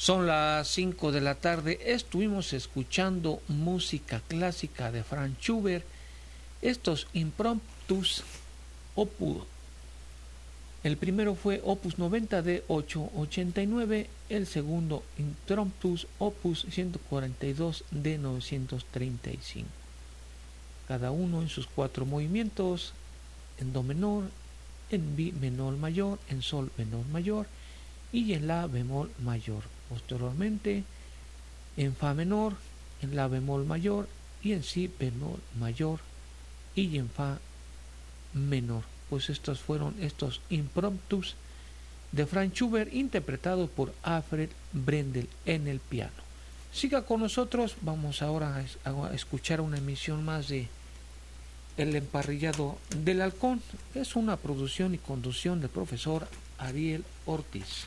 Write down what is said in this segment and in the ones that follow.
Son las 5 de la tarde, estuvimos escuchando música clásica de Franz Schubert, estos impromptus opus. El primero fue opus 90 de 889, el segundo impromptus opus 142 de 935. Cada uno en sus 4 movimientos, en do menor, en mi menor mayor, en sol menor mayor y en la bemol mayor. Posteriormente en fa menor, en la bemol mayor y en si bemol mayor y en fa menor. Pues estos fueron estos impromptus de Franz Schubert interpretados por Alfred Brendel en el piano. Siga con nosotros, vamos ahora a escuchar una emisión más de El Emparrillado del Halcón. Es una producción y conducción del profesor Ariel Ortiz.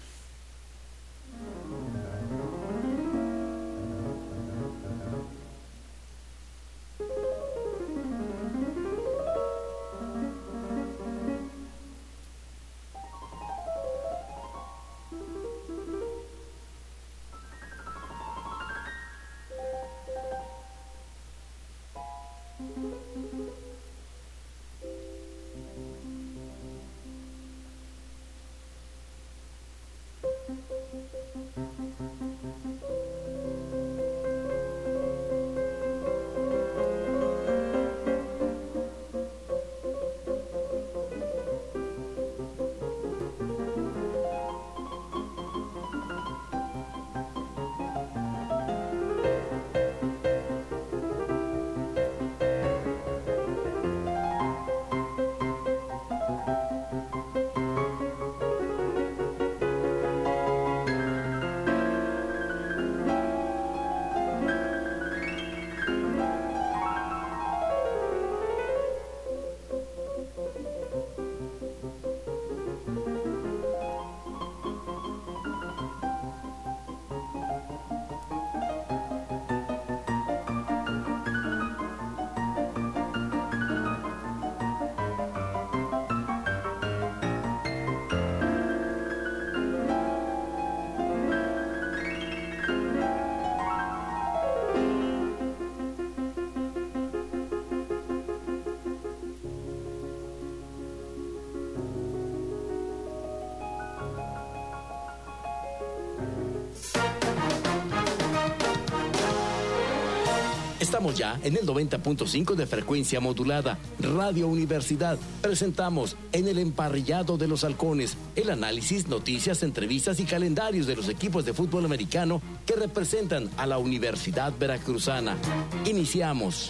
Estamos ya en el 90.5 de frecuencia modulada. Radio Universidad. Presentamos En el Emparrillado de los Halcones el análisis, noticias, entrevistas y calendarios de los equipos de fútbol americano que representan a la Universidad Veracruzana. Iniciamos.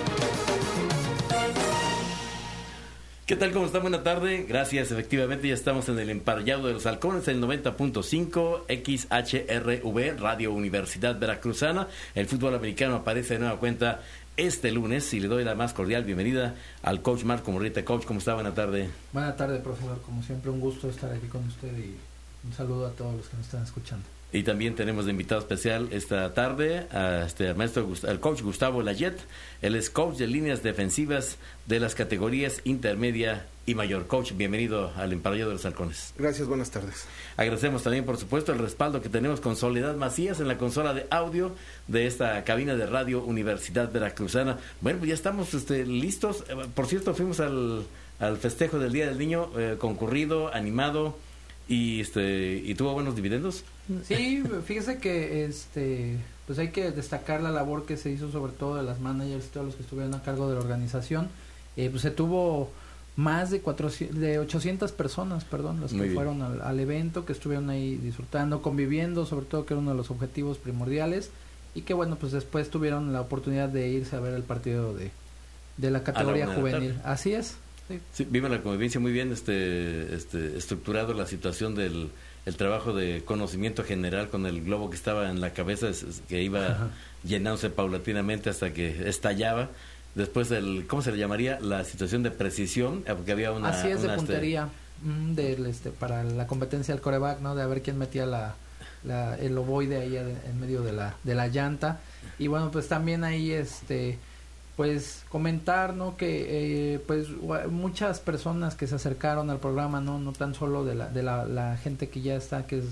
¿Qué tal? ¿Cómo está? Buena tarde. Gracias. Efectivamente, ya estamos en el Emparrillado de los Halcones, el 90.5 XHRV, Radio Universidad Veracruzana. El fútbol americano aparece de nueva cuenta este lunes y le doy la más cordial bienvenida al coach Marco Murrieta. Coach, ¿cómo está? Buena tarde. Buena tarde, profesor. Como siempre, un gusto estar aquí con usted y un saludo a todos los que nos están escuchando. Y también tenemos de invitado especial esta tarde al maestro, al coach Gustavo Layet. Él es coach de líneas defensivas de las categorías intermedia y mayor. Coach, bienvenido al Emparrillado de los Halcones. Gracias, buenas tardes. Agradecemos también, por supuesto, el respaldo que tenemos con Soledad Macías en la consola de audio de esta cabina de Radio Universidad Veracruzana. Bueno, pues ya estamos listos. Por cierto, fuimos al festejo del Día del Niño, concurrido, animado. ¿Y tuvo buenos dividendos? Sí, fíjese que pues hay que destacar la labor que se hizo sobre todo de las managers y todos los que estuvieron a cargo de la organización. Pues se tuvo más de 800 personas, los que fueron al evento, que estuvieron ahí disfrutando, conviviendo, sobre todo que era uno de los objetivos primordiales, y que bueno, pues después tuvieron la oportunidad de irse a ver el partido de la categoría juvenil. Así es. Sí. Sí, viva la convivencia, muy bien estructurado la situación del el trabajo de conocimiento general con el globo que estaba en la cabeza, que iba llenándose paulatinamente hasta que estallaba. Después ¿cómo se le llamaría? La situación de precisión, porque había una... Así es, de puntería, para la competencia del quarterback, ¿no? De a ver quién metía el ovoide ahí en medio de la llanta. Y bueno, pues también ahí pues comentar, ¿no? Que pues muchas personas que se acercaron al programa, no tan solo de la gente que ya está, que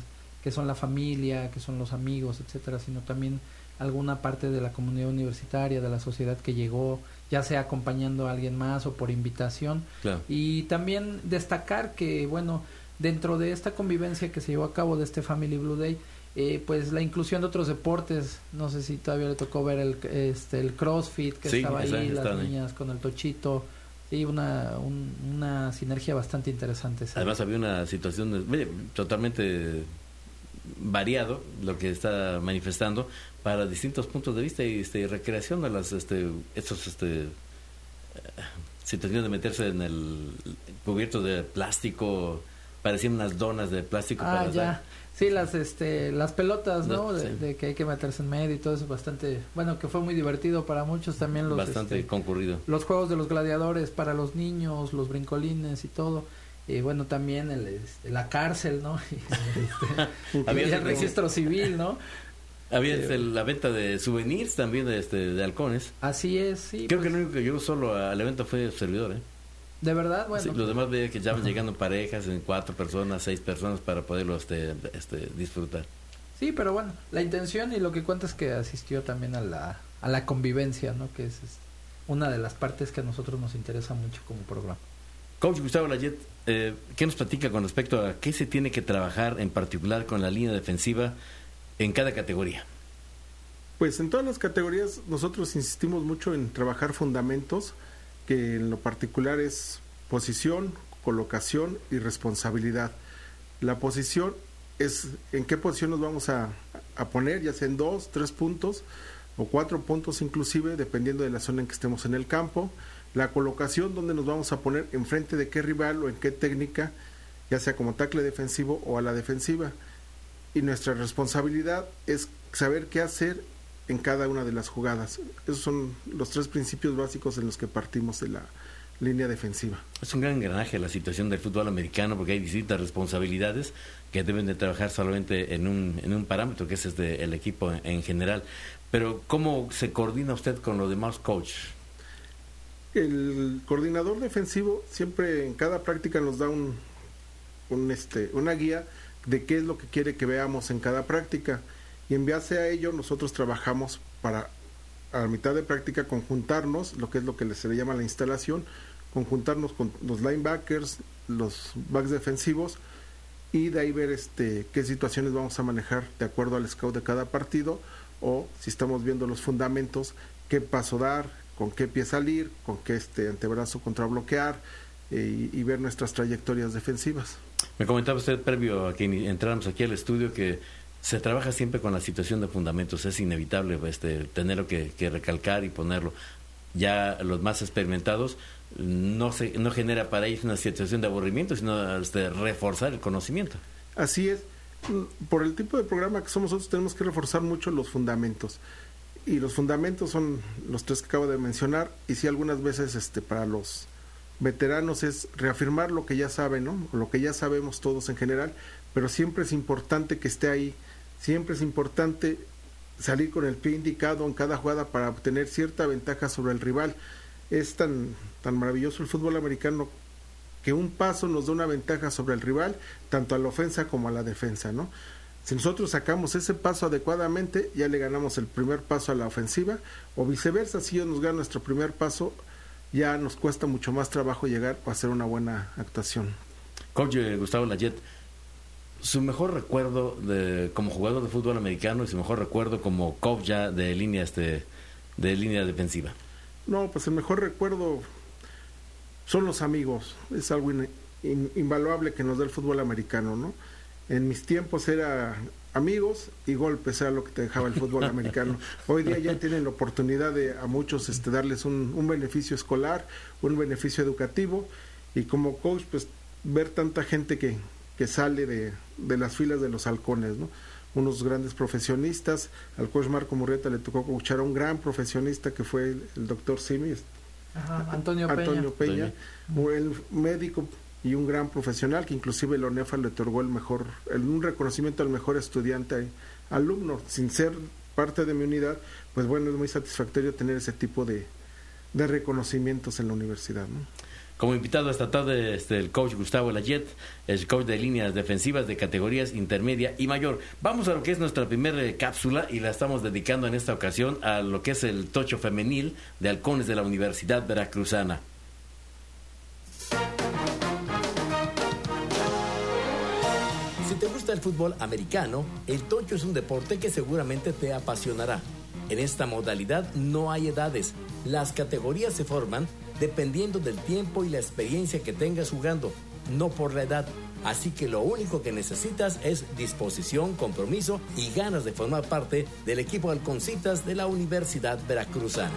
que son la familia, que son los amigos, etcétera, sino también alguna parte de la comunidad universitaria, de la sociedad que llegó, ya sea acompañando a alguien más o por invitación. Claro. Y también destacar que, bueno, dentro de esta convivencia que se llevó a cabo de este Family Blue Day, pues la inclusión de otros deportes, no sé si todavía le tocó ver el CrossFit que sí, estaba ahí, las están niñas ahí. con el tochito, y una sinergia bastante interesante. ¿sabes? Además había una situación totalmente variado lo que está manifestando para distintos puntos de vista y recreación de las situaciones de meterse en el cubierto de plástico, parecían unas donas de plástico para ya. dar. Sí, las pelotas, ¿no? Sí. De que hay que meterse en medio y todo eso, bastante, bueno, que fue muy divertido para muchos también Bastante concurrido. Los juegos de los gladiadores para los niños, los brincolines y todo. Bueno, también la cárcel, ¿no? Había el registro civil, ¿no? Había la venta de souvenirs también de halcones. Así es, sí. Creo que el único que llegó solo al evento fue el servidor, ¿eh? De verdad, bueno. Sí, los demás veía que ya van llegando parejas, en 4 personas, 6 personas para poderlo disfrutar. Sí, pero bueno, la intención y lo que cuenta es que asistió también a la convivencia, ¿no? Que es una de las partes que a nosotros nos interesa mucho como programa. Coach Gustavo Layet, ¿qué nos platica con respecto a qué se tiene que trabajar en particular con la línea defensiva en cada categoría? Pues en todas las categorías nosotros insistimos mucho en trabajar fundamentos, que en lo particular es posición, colocación y responsabilidad. La posición es en qué posición nos vamos a poner, ya sea en 2, 3 puntos o 4 puntos inclusive, dependiendo de la zona en que estemos en el campo. La colocación, donde nos vamos a poner enfrente de qué rival o en qué técnica, ya sea como tackle defensivo o a la defensiva. Y nuestra responsabilidad es saber qué hacer en cada una de las jugadas. Esos son los 3 principios básicos en los que partimos de la línea defensiva. Es un gran engranaje la situación del fútbol americano porque hay distintas responsabilidades que deben de trabajar solamente en un parámetro que es el equipo en general. Pero ¿cómo se coordina usted con los demás coaches? El coordinador defensivo siempre en cada práctica nos da una guía de qué es lo que quiere que veamos en cada práctica, y en base a ello nosotros trabajamos para a la mitad de práctica conjuntarnos, lo que se le llama la instalación, conjuntarnos con los linebackers, los backs defensivos, y de ahí ver qué situaciones vamos a manejar de acuerdo al scout de cada partido, o si estamos viendo los fundamentos, qué paso dar, con qué pie salir, con qué antebrazo contrabloquear, y ver nuestras trayectorias defensivas. Me comentaba usted previo a que entráramos aquí al estudio que se trabaja siempre con la situación de fundamentos, es inevitable tenerlo que recalcar y ponerlo. Ya los más experimentados no genera para ellos una situación de aburrimiento, sino reforzar el conocimiento. Así es. Por el tipo de programa que somos nosotros tenemos que reforzar mucho los fundamentos. Y los fundamentos son los 3 que acabo de mencionar, y sí algunas veces para los veteranos es reafirmar lo que ya saben, ¿no? Lo que ya sabemos todos en general, pero siempre es importante que esté ahí, siempre es importante salir con el pie indicado en cada jugada para obtener cierta ventaja sobre el rival. Es tan maravilloso el fútbol americano que un paso nos da una ventaja sobre el rival, tanto a la ofensa como a la defensa, ¿no? Si nosotros sacamos ese paso adecuadamente, ya le ganamos el primer paso a la ofensiva, o viceversa, si ellos nos ganan nuestro primer paso, ya nos cuesta mucho más trabajo llegar a hacer una buena actuación. Coach Gustavo Layet, su mejor recuerdo como jugador de fútbol americano y su mejor recuerdo como coach ya de línea defensiva. No, pues el mejor recuerdo son los amigos, es algo invaluable que nos da el fútbol americano, ¿no? En mis tiempos era amigos y golpes, era lo que te dejaba el fútbol americano. Hoy día ya tienen la oportunidad de a muchos darles un beneficio escolar, un beneficio educativo, y como coach pues ver tanta gente que sale de las filas de los halcones, ¿no? Unos grandes profesionistas. Al coach Marco Murrieta le tocó coachar a un gran profesionista que fue el doctor Simi, Antonio Peña, el médico y un gran profesional que inclusive la ONEFA le otorgó un reconocimiento al mejor estudiante alumno. Sin ser parte de mi unidad, pues bueno, es muy satisfactorio tener ese tipo de reconocimientos en la universidad, ¿no? Como invitado esta tarde el coach Gustavo Layet, el coach de líneas defensivas de categorías intermedia y mayor. Vamos a lo que es nuestra primera cápsula y la estamos dedicando en esta ocasión a lo que es el tocho femenil de Halcones de la Universidad Veracruzana. Si te gusta el fútbol americano, el tocho es un deporte que seguramente te apasionará. En esta modalidad no hay edades. Las categorías se forman dependiendo del tiempo y la experiencia que tengas jugando, no por la edad. Así que lo único que necesitas es disposición, compromiso y ganas de formar parte del equipo Halconcitas de la Universidad Veracruzana.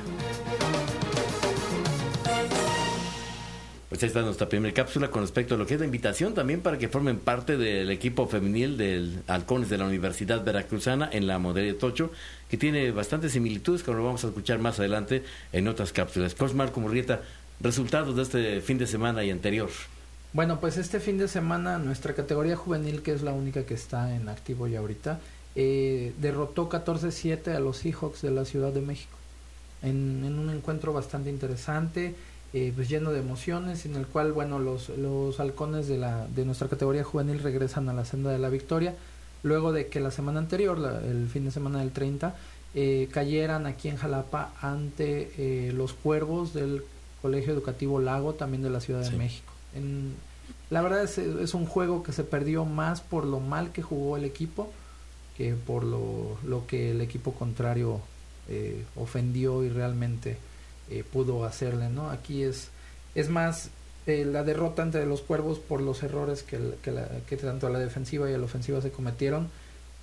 Pues ahí está nuestra primera cápsula con respecto a lo que es la invitación también para que formen parte del equipo femenil del Halcones de la Universidad Veracruzana en la modalidad de tocho, que tiene bastantes similitudes, como lo vamos a escuchar más adelante en otras cápsulas. Coach Marco Murrieta, resultados de este fin de semana y anterior. Bueno, pues este fin de semana nuestra categoría juvenil, que es la única que está en activo ya ahorita, derrotó 14-7 a los Seahawks de la Ciudad de México en un encuentro bastante interesante, pues lleno de emociones, en el cual, bueno, los halcones de nuestra categoría juvenil regresan a la senda de la victoria, luego de que la semana anterior, el fin de semana del 30, cayeran aquí en Jalapa ante los Cuervos del Colegio Educativo Lago, también de la Ciudad de México. La verdad es un juego que se perdió más por lo mal que jugó el equipo que por lo que el equipo contrario ofendió y realmente pudo hacerle, ¿no? Aquí es más la derrota entre los Cuervos por los errores que tanto a la defensiva y a la ofensiva se cometieron,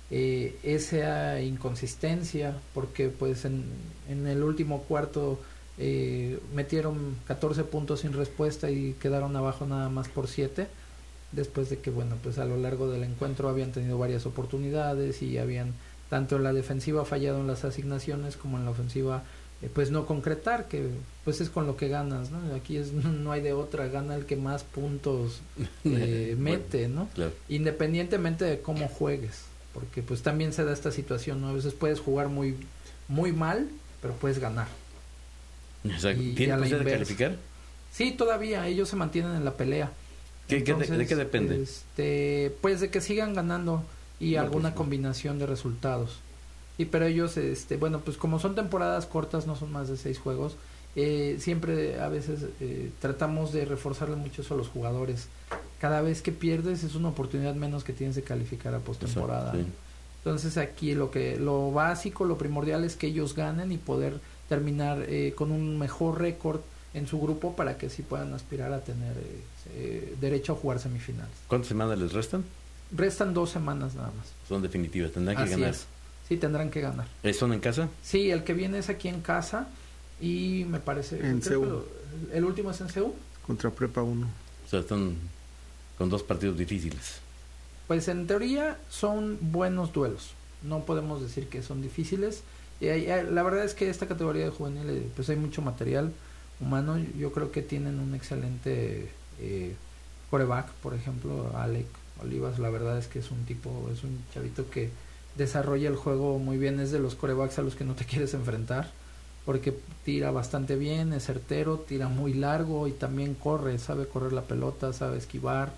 esa inconsistencia, porque pues en el último cuarto metieron 14 puntos sin respuesta y quedaron abajo nada más por 7, después de que, bueno, pues a lo largo del encuentro habían tenido varias oportunidades y habían tanto en la defensiva fallado en las asignaciones como en la ofensiva pues no concretar, que pues es con lo que ganas, ¿no? Aquí no hay de otra, gana el que más puntos mete, bueno, ¿no? Claro. Independientemente de cómo juegues, porque pues también se da esta situación, ¿no? A veces puedes jugar muy, muy mal, pero puedes ganar. Exacto. ¿Tienen posibilidad de calificar? Sí, todavía, ellos se mantienen en la pelea. Entonces, ¿de qué depende? Pues de que sigan ganando y no, alguna pues, combinación de resultados. Y pero ellos, bueno, pues como son temporadas cortas, no son más de 6 juegos, siempre a veces tratamos de reforzarle mucho eso a los jugadores. Cada vez que pierdes es una oportunidad menos que tienes de calificar a postemporada. Sí. Entonces aquí lo básico, lo primordial es que ellos ganen y poder terminar con un mejor récord en su grupo para que sí puedan aspirar a tener derecho a jugar semifinales. ¿Cuántas semanas les restan? Restan 2 semanas nada más. Son definitivas, tendrán que ganar. Es. Sí, tendrán que ganar. ¿Son en casa? Sí, el que viene es aquí en casa y me parece... En CEU. ¿El último es en CEU? Contra Prepa 1. O sea, están con 2 partidos difíciles. Pues en teoría son buenos duelos. No podemos decir que son difíciles. La verdad es que esta categoría de juvenil, pues hay mucho material humano. Yo creo que tienen un excelente quarterback, por ejemplo, Alec Olivas. La verdad es que es un chavito que desarrolla el juego muy bien. Es de los quarterbacks a los que no te quieres enfrentar, porque tira bastante bien, es certero, tira muy largo y también corre, sabe correr la pelota, sabe esquivar,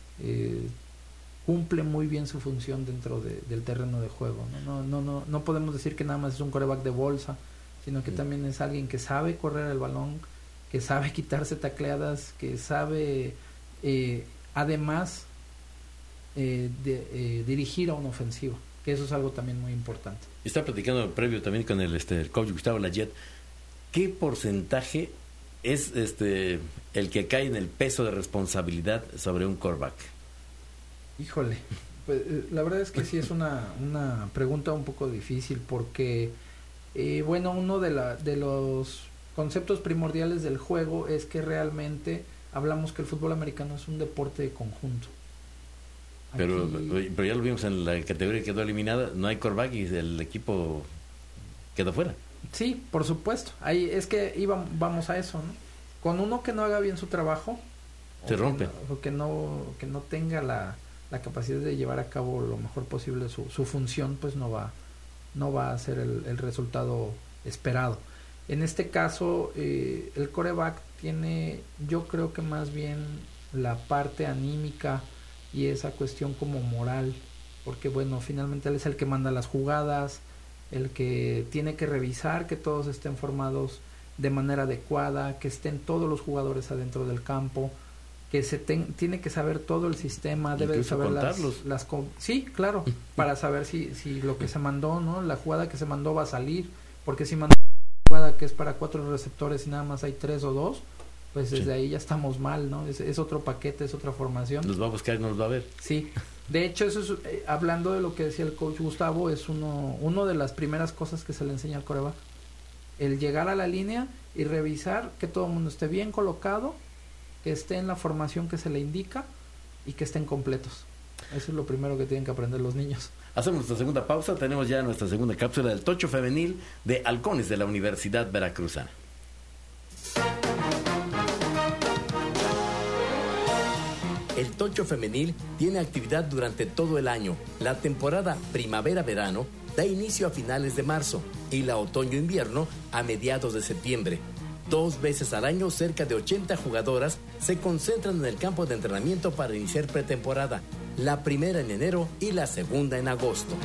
cumple muy bien su función dentro del terreno de juego, ¿no? No podemos decir que nada más es un quarterback de bolsa, sino que también es alguien que sabe correr el balón, que sabe quitarse tacleadas, que sabe además dirigir a una ofensiva, que eso es algo también muy importante. Está platicando previo también con el coach Gustavo Layet. ¿Qué porcentaje es el que cae en el peso de responsabilidad sobre un quarterback? Híjole, pues, la verdad es que sí es una pregunta un poco difícil, porque bueno, uno de los conceptos primordiales del juego es que realmente hablamos que el fútbol americano es un deporte de conjunto. Pero ya lo vimos en la categoría que quedó eliminada, no hay quarterback y el equipo quedó fuera. Sí, por supuesto. Ahí es que vamos a eso, ¿no? Con uno que no haga bien su trabajo, se rompe. O que no tenga la capacidad de llevar a cabo lo mejor posible su función, pues no va a ser el resultado esperado. En este caso, el quarterback tiene, yo creo que más bien la parte anímica y esa cuestión como moral, porque bueno, finalmente él es el que manda las jugadas, el que tiene que revisar que todos estén formados de manera adecuada, que estén todos los jugadores adentro del campo, que tiene que saber todo el sistema, debe de saber sí, claro, para saber si lo que se mandó, ¿no? La jugada que se mandó va a salir, porque si mandó una jugada que es para 4 receptores y nada más hay 3 o 2, pues desde ahí ya estamos mal, ¿no? Es otro paquete, es otra formación. Los va a buscar y no los va a ver. Sí, de hecho eso es, hablando de lo que decía el coach Gustavo, es uno de las primeras cosas que se le enseña al quarterback, el llegar a la línea y revisar que todo el mundo esté bien colocado, que esté en la formación que se le indica y que estén completos. Eso es lo primero que tienen que aprender los niños. Hacemos nuestra segunda pausa, tenemos ya nuestra segunda cápsula del Tocho Femenil de Halcones de la Universidad Veracruzana. El Tocho Femenil tiene actividad durante todo el año. La temporada primavera-verano da inicio a finales de marzo y la otoño-invierno a mediados de septiembre. 2 veces al año, cerca de 80 jugadoras se concentran en el campo de entrenamiento para iniciar pretemporada, la primera en enero y la segunda en agosto.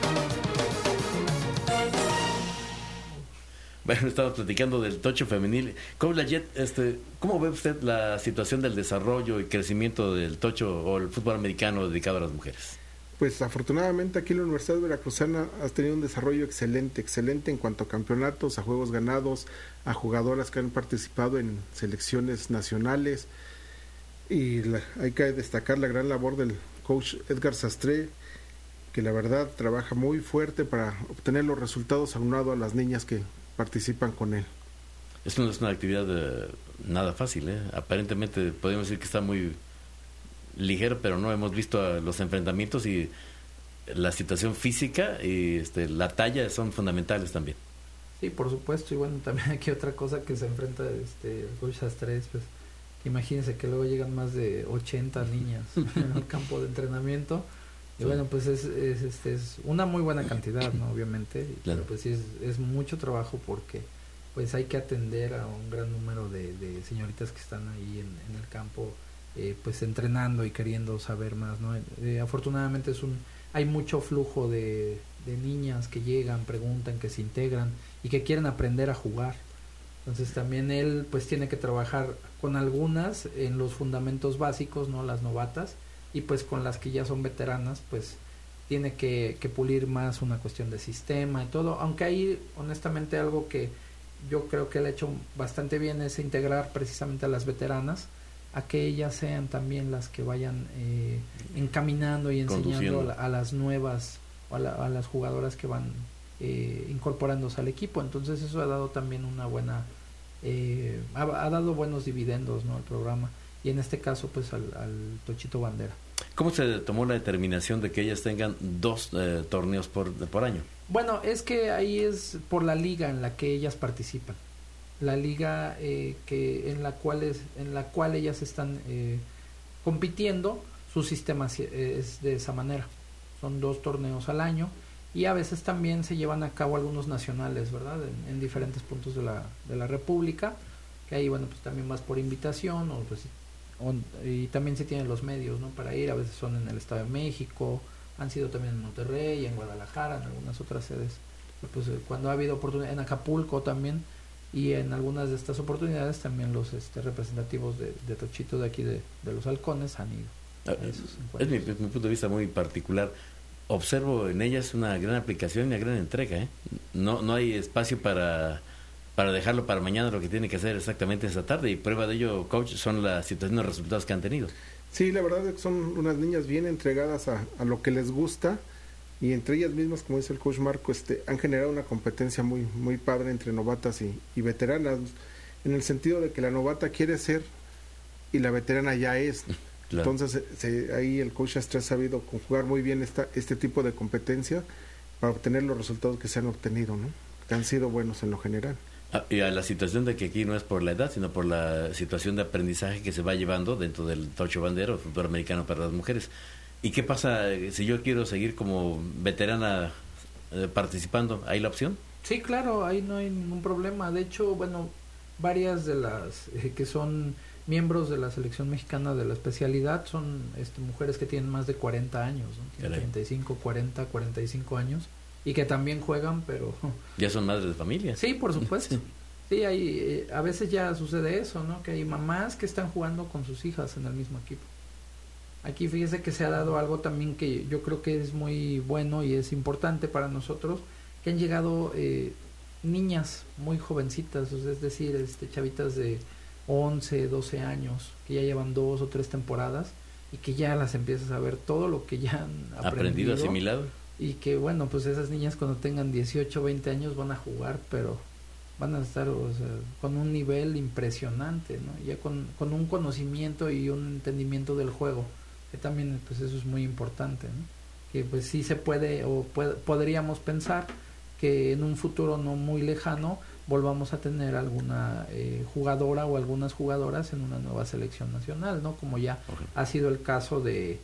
Bueno, estamos platicando del Tocho Femenil. Coach Layet, ¿cómo ve usted la situación del desarrollo y crecimiento del Tocho o el fútbol americano dedicado a las mujeres? Pues afortunadamente aquí en la Universidad Veracruzana has tenido un desarrollo excelente en cuanto a campeonatos, a juegos ganados, a jugadoras que han participado en selecciones nacionales, y hay que destacar la gran labor del coach Edgar Sastre, que la verdad trabaja muy fuerte para obtener los resultados aunado a las niñas que participan con él. Esto no es una actividad nada fácil, ¿eh? Aparentemente podemos decir que está muy ligero, pero no hemos visto los enfrentamientos y la situación física y la talla son fundamentales también. Sí, por supuesto, y bueno, también aquí otra cosa que se enfrenta el coach Sastres, pues imagínense que luego llegan más de 80 niñas en el campo de entrenamiento, y bueno, pues es una muy buena cantidad, ¿no? Obviamente, claro. Pero pues sí es mucho trabajo, porque pues hay que atender a un gran número de señoritas que están ahí en el campo, pues entrenando y queriendo saber más, ¿no? Afortunadamente hay mucho flujo de niñas que llegan, preguntan, que se integran y que quieren aprender a jugar. Entonces también él pues tiene que trabajar con algunas en los fundamentos básicos, ¿no? Las novatas, y pues con las que ya son veteranas pues tiene que pulir más una cuestión de sistema y todo, aunque ahí honestamente algo que yo creo que él ha hecho bastante bien es integrar precisamente a las veteranas, a que ellas sean también las que vayan encaminando y enseñando a las nuevas o a las jugadoras que van incorporándose al equipo. Entonces eso ha dado también una buena ha dado buenos dividendos, ¿no? El programa, y en este caso pues al Tochito Bandera. ¿Cómo se tomó la determinación de que ellas tengan 2 torneos por año? Bueno, es que ahí es por la liga en la que ellas participan. La liga en la cual ellas están compitiendo, su sistema es de esa manera. Son 2 torneos al año, y a veces también se llevan a cabo algunos nacionales, ¿verdad? En diferentes puntos de la República, que ahí, bueno, pues también vas por invitación, y también se tienen los medios, ¿no? Para ir, a veces son en el Estado de México, han sido también en Monterrey, en Guadalajara, en algunas otras sedes. Pues cuando ha habido oportunidad, en Acapulco también, y en algunas de estas oportunidades también los representativos de Tochito de aquí de los Halcones han ido. Es mi punto de vista muy particular. Observo en ellas una gran aplicación y una gran entrega, ¿eh? No hay espacio para dejarlo para mañana, lo que tiene que hacer exactamente esa tarde, y prueba de ello, coach, son las situaciones, los resultados que han tenido. Sí, la verdad es que son unas niñas bien entregadas a lo que les gusta, y entre ellas mismas, como dice el coach Marco, han generado una competencia muy muy padre entre novatas y veteranas, en el sentido de que la novata quiere ser y la veterana ya es. Claro. Entonces ahí el coach Astre ha sabido conjugar muy bien este tipo de competencia para obtener los resultados que se han obtenido, ¿no? Que han sido buenos en lo general. Y a la situación de que aquí no es por la edad, sino por la situación de aprendizaje que se va llevando dentro del Tocho Bandera, o fútbol americano para las mujeres. ¿Y qué pasa si yo quiero seguir como veterana participando? ¿Hay la opción? Sí, claro, ahí no hay ningún problema. De hecho, bueno, varias de las que son miembros de la selección mexicana de la especialidad son mujeres que tienen más de 40 años, ¿no? Tienen 35, 40, 45 años y que también juegan, pero... Ya son madres de familia. Sí, por supuesto. Sí, hay, a veces ya sucede eso, ¿no? Que hay mamás que están jugando con sus hijas en el mismo equipo. Aquí fíjese que se ha dado algo también que yo creo que es muy bueno y es importante para nosotros, que han llegado niñas muy jovencitas, es decir, chavitas de 11, 12 años, que ya llevan 2 o 3 temporadas y que ya las empiezas a ver todo lo que ya han aprendido, asimilado. Y que bueno, pues esas niñas cuando tengan 18, 20 años van a jugar, pero van a estar con un nivel impresionante, ¿no? Ya con un conocimiento y un entendimiento del juego, que también pues eso es muy importante, ¿no? Que pues sí se puede podríamos pensar que en un futuro no muy lejano volvamos a tener alguna jugadora o algunas jugadoras en una nueva selección nacional, ¿no? Como ya ha sido el caso de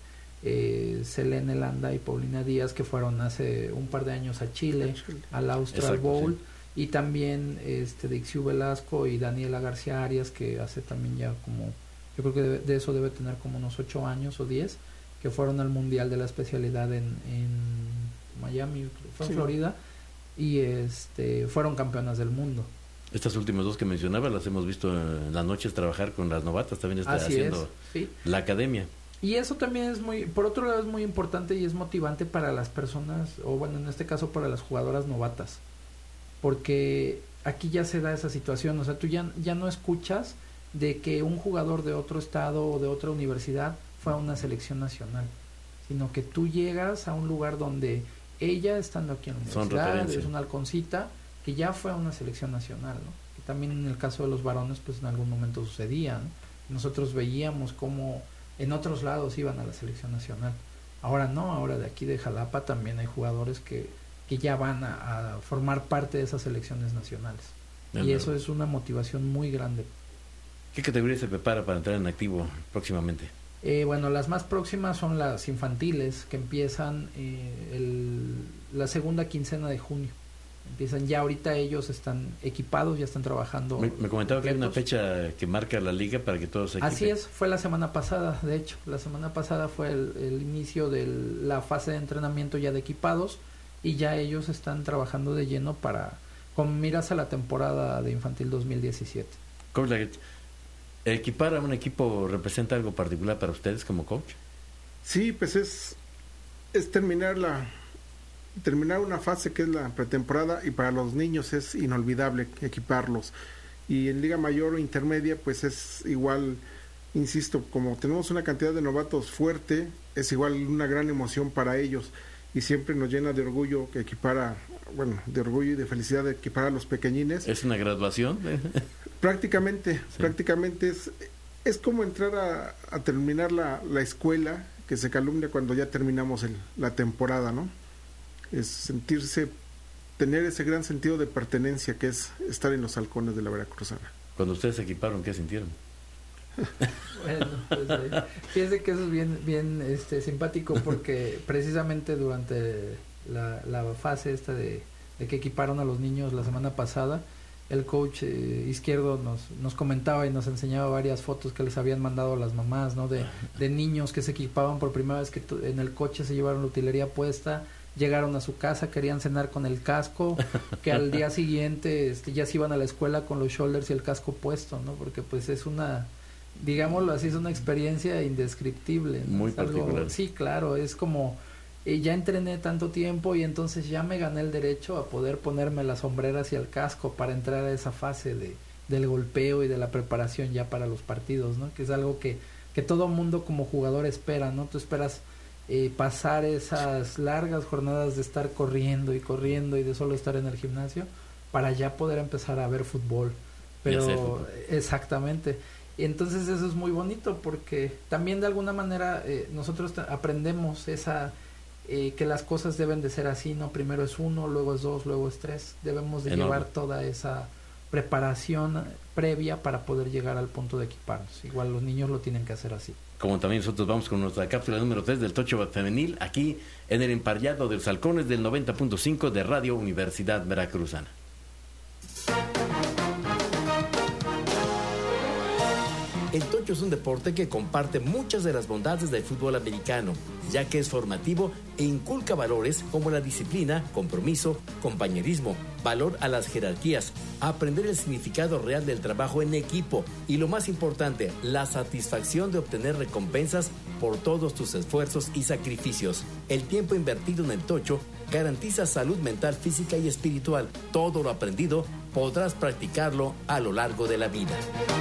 Selene Landa y Paulina Díaz, que fueron hace un par de años a Chile, al Austral Bowl, sí. Y también Dixiu Velasco y Daniela García Arias, que hace también ya como, yo creo que de eso debe tener como unos 8 años o 10, que fueron al Mundial de la especialidad en Miami, fue en Florida, y fueron campeonas del mundo. Estas últimas dos que mencionaba las hemos visto en las noches trabajar con las novatas, también está haciendo la academia. Y eso también es por otro lado es muy importante y es motivante para las personas, o bueno, en este caso para las jugadoras novatas, porque aquí ya se da esa situación, o sea, tú ya no escuchas de que un jugador de otro estado o de otra universidad fue a una selección nacional, sino que tú llegas a un lugar donde ella, estando aquí en la universidad, es una halconcita que ya fue a una selección nacional, ¿no? Que también en el caso de los varones, pues en algún momento sucedía, ¿no? Nosotros veíamos cómo en otros lados iban a la selección nacional. Ahora no, ahora de aquí de Jalapa también hay jugadores que ya van a formar parte de esas selecciones nacionales. Y eso es una motivación muy grande. ¿Qué categoría se prepara para entrar en activo próximamente? Bueno, las más próximas son las infantiles, que empiezan la segunda quincena de junio. Empiezan ya ahorita, ellos están equipados, ya están trabajando. Me comentaba que hay una fecha que marca la liga para que todos se equipen. Así es, fue la semana pasada, de hecho. La semana pasada fue el inicio de la fase de entrenamiento ya de equipados, y ya ellos están trabajando de lleno con miras a la temporada de infantil 2017. Coach Laguet, ¿equipar a un equipo representa algo particular para ustedes como coach? Sí, pues es terminar una fase que es la pretemporada, y para los niños es inolvidable equiparlos. Y en Liga Mayor o Intermedia pues es igual, insisto, como tenemos una cantidad de novatos fuerte, es igual una gran emoción para ellos, y siempre nos llena de orgullo de orgullo y de felicidad de equipar a los pequeñines. ¿Es una graduación? Prácticamente es como entrar a terminar la escuela, que se calumnia cuando ya terminamos la temporada, ¿no? Es tener ese gran sentido de pertenencia que es estar en los halcones de la Veracruzana. Cuando ustedes se equiparon, ¿qué sintieron? Bueno, pues fíjense que eso es bien simpático, porque precisamente durante la fase esta de que equiparon a los niños la semana pasada, el coach Izquierdo nos comentaba y nos enseñaba varias fotos que les habían mandado las mamás, ¿no? De niños que se equipaban por primera vez, que en el coche se llevaron la utilería puesta, llegaron a su casa, querían cenar con el casco, que al día siguiente ya se iban a la escuela con los shoulders y el casco puesto, ¿no? Porque pues es digámoslo así, es una experiencia indescriptible, ¿no? Muy particular. Sí, claro, es como ya entrené tanto tiempo y entonces ya me gané el derecho a poder ponerme las sombreras y el casco para entrar a esa fase del golpeo y de la preparación ya para los partidos, ¿no? Que es algo que todo mundo como jugador espera, ¿no? Tú esperas pasar esas largas jornadas de estar corriendo y de solo estar en el gimnasio para ya poder empezar a ver fútbol. Pero exactamente. Entonces eso es muy bonito, porque también de alguna manera nosotros aprendemos que las cosas deben de ser así, ¿no? Primero es 1, luego es 2, luego es 3. Debemos de llevar toda esa preparación previa para poder llegar al punto de equiparnos. Igual los niños lo tienen que hacer así. Como también nosotros vamos con nuestra cápsula número 3 del Tocho Femenil, aquí en el Emparrillado de los Halcones del 90.5 de Radio Universidad Veracruzana. El tocho es un deporte que comparte muchas de las bondades del fútbol americano, ya que es formativo e inculca valores como la disciplina, compromiso, compañerismo, valor a las jerarquías, aprender el significado real del trabajo en equipo y, lo más importante, la satisfacción de obtener recompensas por todos tus esfuerzos y sacrificios. El tiempo invertido en el tocho garantiza salud mental, física y espiritual. Todo lo aprendido podrás practicarlo a lo largo de la vida.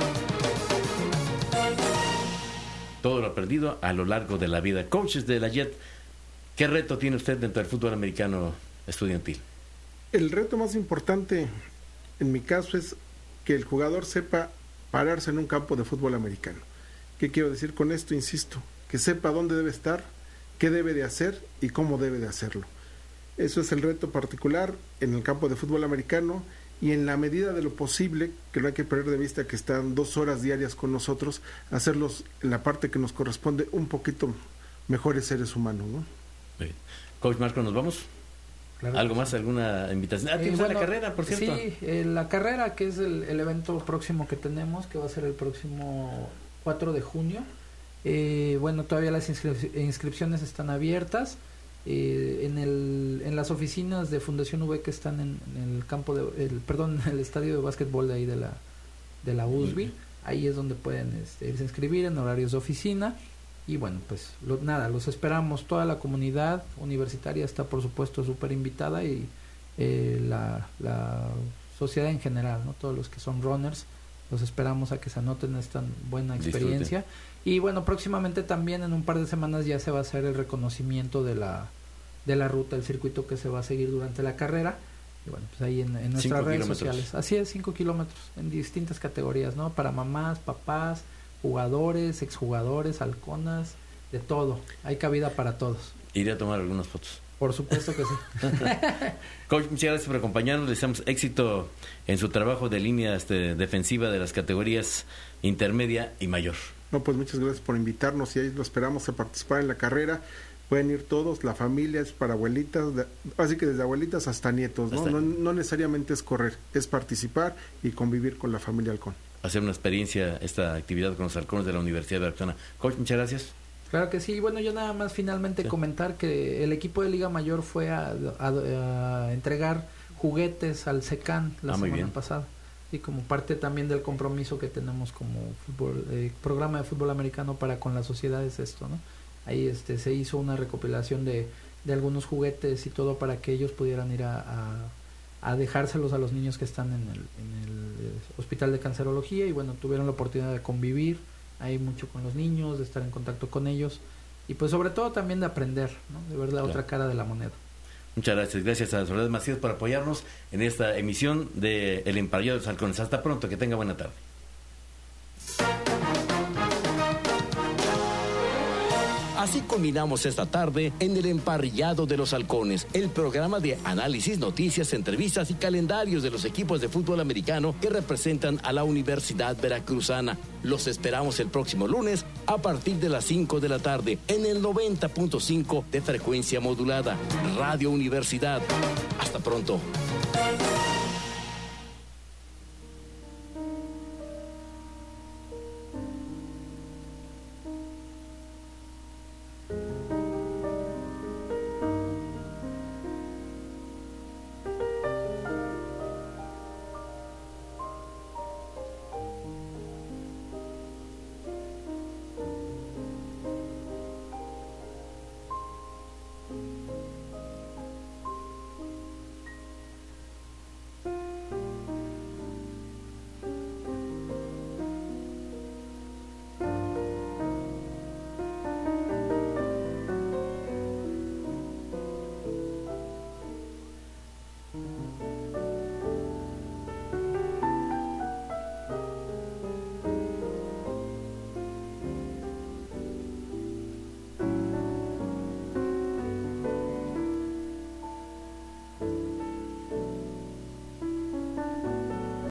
Todo lo aprendido a lo largo de la vida. Coaches de la JET, ¿qué reto tiene usted dentro del fútbol americano estudiantil? El reto más importante en mi caso es que el jugador sepa pararse en un campo de fútbol americano. ¿Qué quiero decir con esto? Insisto, que sepa dónde debe estar, qué debe de hacer y cómo debe de hacerlo. Eso es el reto particular en el campo de fútbol americano, y en la medida de lo posible, que no hay que perder de vista que están 2 horas diarias con nosotros, hacerlos en la parte que nos corresponde un poquito mejores seres humanos, ¿no? Bien. Coach Marco, ¿nos vamos? Claro. ¿Algo más? ¿Alguna invitación? ¿Tienes la carrera, por cierto? Sí, la carrera, que es el evento próximo que tenemos, que va a ser el próximo 4 de junio. Bueno, todavía las inscripciones están abiertas. En las oficinas de Fundación V que están en el campo en el estadio de básquetbol de ahí de la USB, ahí es donde pueden irse a inscribir en horarios de oficina. Y bueno, pues los esperamos. Toda la comunidad universitaria está por supuesto súper invitada, y la sociedad en general, ¿no? Todos los que son runners, los esperamos a que se anoten esta buena experiencia. Disfrute. Y bueno, próximamente también en un par de semanas ya se va a hacer el reconocimiento de la ruta, el circuito que se va a seguir durante la carrera. Y bueno, pues ahí en nuestras redes sociales. Así es, 5 kilómetros en distintas categorías, ¿no? Para mamás, papás, jugadores, exjugadores, halconas, de todo. Hay cabida para todos. Iré a tomar algunas fotos. Por supuesto que sí. Coach, muchas gracias por acompañarnos. Les deseamos éxito en su trabajo de línea defensiva de las categorías intermedia y mayor. No, pues muchas gracias por invitarnos, y ahí lo esperamos a participar en la carrera. Pueden ir todos, la familia es para abuelitas, así que desde abuelitas hasta nietos, ¿no? No necesariamente es correr, es participar y convivir con la familia halcón. Hacer una experiencia, esta actividad con los halcones de la Universidad Veracruzana. Coach, muchas gracias. Claro que sí. Bueno, yo nada más finalmente comentar que el equipo de Liga Mayor fue a entregar juguetes al SECAN la semana pasada, y como parte también del compromiso que tenemos como programa de fútbol americano para con la sociedad es esto, ¿no? Ahí se hizo una recopilación de algunos juguetes y todo para que ellos pudieran ir a dejárselos a los niños que están en el hospital de cancerología, y bueno, tuvieron la oportunidad de convivir ahí mucho con los niños, de estar en contacto con ellos, y pues sobre todo también de aprender, ¿no? De ver la otra cara de la moneda. Muchas gracias. Gracias a Soledad Macías por apoyarnos en esta emisión de El Emparrillado de los Halcones. Hasta pronto, que tenga buena tarde. Así culminamos esta tarde en El Emparrillado de los Halcones, el programa de análisis, noticias, entrevistas y calendarios de los equipos de fútbol americano que representan a la Universidad Veracruzana. Los esperamos el próximo lunes a partir de las 5 de la tarde en el 90.5 de frecuencia modulada, Radio Universidad. Hasta pronto.